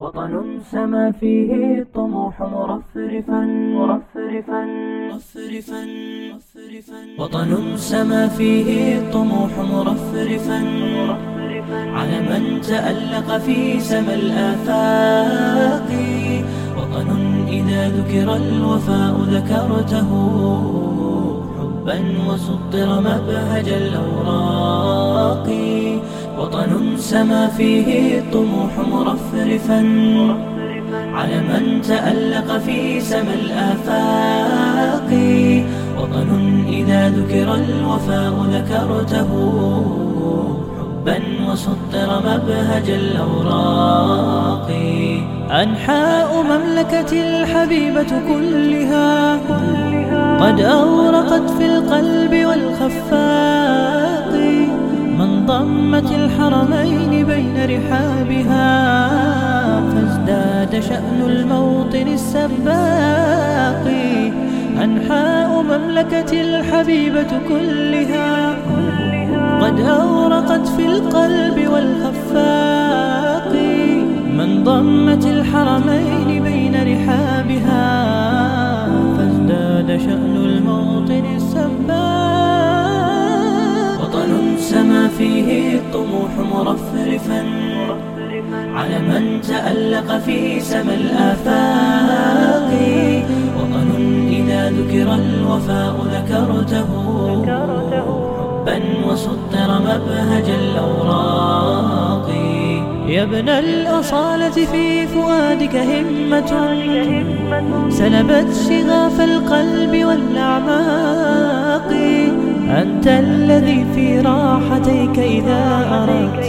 وطن سما فيه الطموح مرفرفا وطن سما فيه الطموح مرفرفا على من تألق في سما الآفاق. وطن إذا ذكر الوفاء ذكرته حبا وسطر مبهج الأوراق. وطن سما فيه الطموح مرفرفا على من تألق في سما الآفاق. وطن إذا ذكر الوفاء ذكرته حبا وسطر مبهج الأوراق. أنحاء مملكة الحبيبة كلها قد أورقت في القلب والخفاق. من ضمت الحرمين بين رحابها فازداد شأن الموطن السباق. أنحاء مملكة الحبيبة كلها قد أورقت في القلب والخفاق. من ضمت الحرمين بين رحابها فازداد شأن الموطن السباق. وطن سما فيه الطموح مرفرفا على من تألق في سما الآفاق. وطن إذا ذكر الوفاء ذكرته حبا وسطر مبهج الأوراق. يا ابن الأصالة في فؤادك همة سلبت شغاف القلب والأعماق. أنت الذي في راحتيك إذا أردت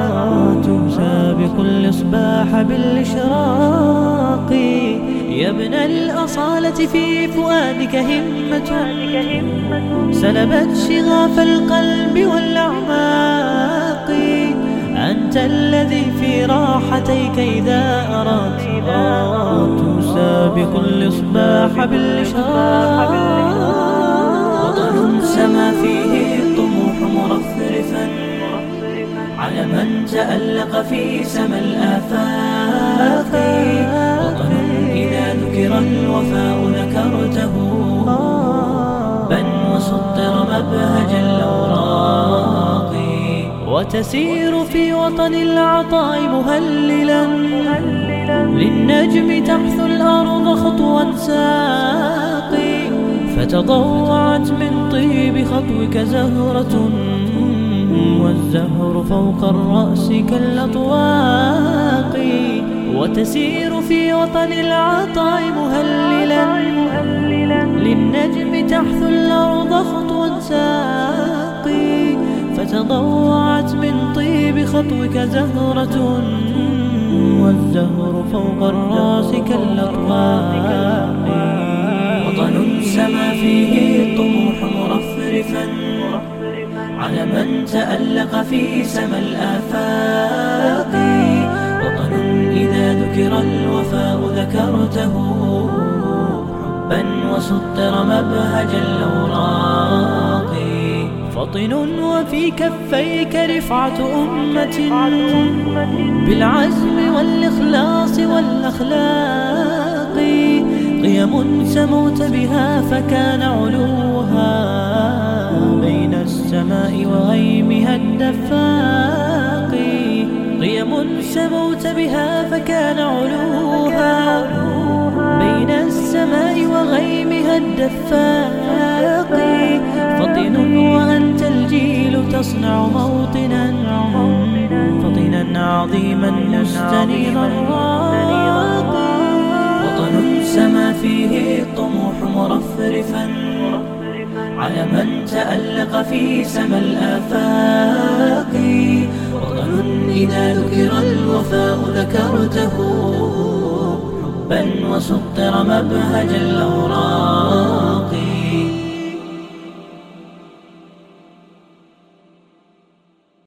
تمسى بكل إصباح بالإشراق. يا ابن الأصالة في فؤادك همة سلبت شغاف القلب والأعماق. أنت الذي في راحتيك إذا أردت تمسى بكل إصباح بالإشراق. وطن سما فيه الطموح مرفرفا على من تألق في سما الآفاق. وطن إذا ذكر الوفاء ذكرته بن وسطر مبهج الأوراق. وتسير في وطن العطاء مهللا للنجم تحث الأرض خطوا ساقي. فتضوعت من طيب خطوك زهرة والزهر فوق الرأس كالأطواق. وتسير في وطن العطاء مهللا للنجم تحث الأرض خطوا ساقي. فتضوعت من طيب خطوك زهرة والزهر فوق الرأس كالأطواق. وطن سما فيه الطموح مرفرفا على من تألق في سما الآفاق. وطن إذا ذكر الوفاء ذكرته حبا وسطر مبهج الأوراق. فطن وفي كفيك رفعة أمة بالعزم والإخلاص والأخلاق. قيم سموت بها فكان علوها بين السماء وغيمها الدفاق. قيم سموت بها فكان علوها بين السماء وغيمها الدفاق. فطن وأنت الجيل تصنع موطنا فطنا عظيما مستنيرا راق. وطن سما فيه الطموح مرفرفا على من تألق في سما الآفاق. وطن إذا ذكر الوفاء ذكرته حبا وسطر مبهج الأوراق.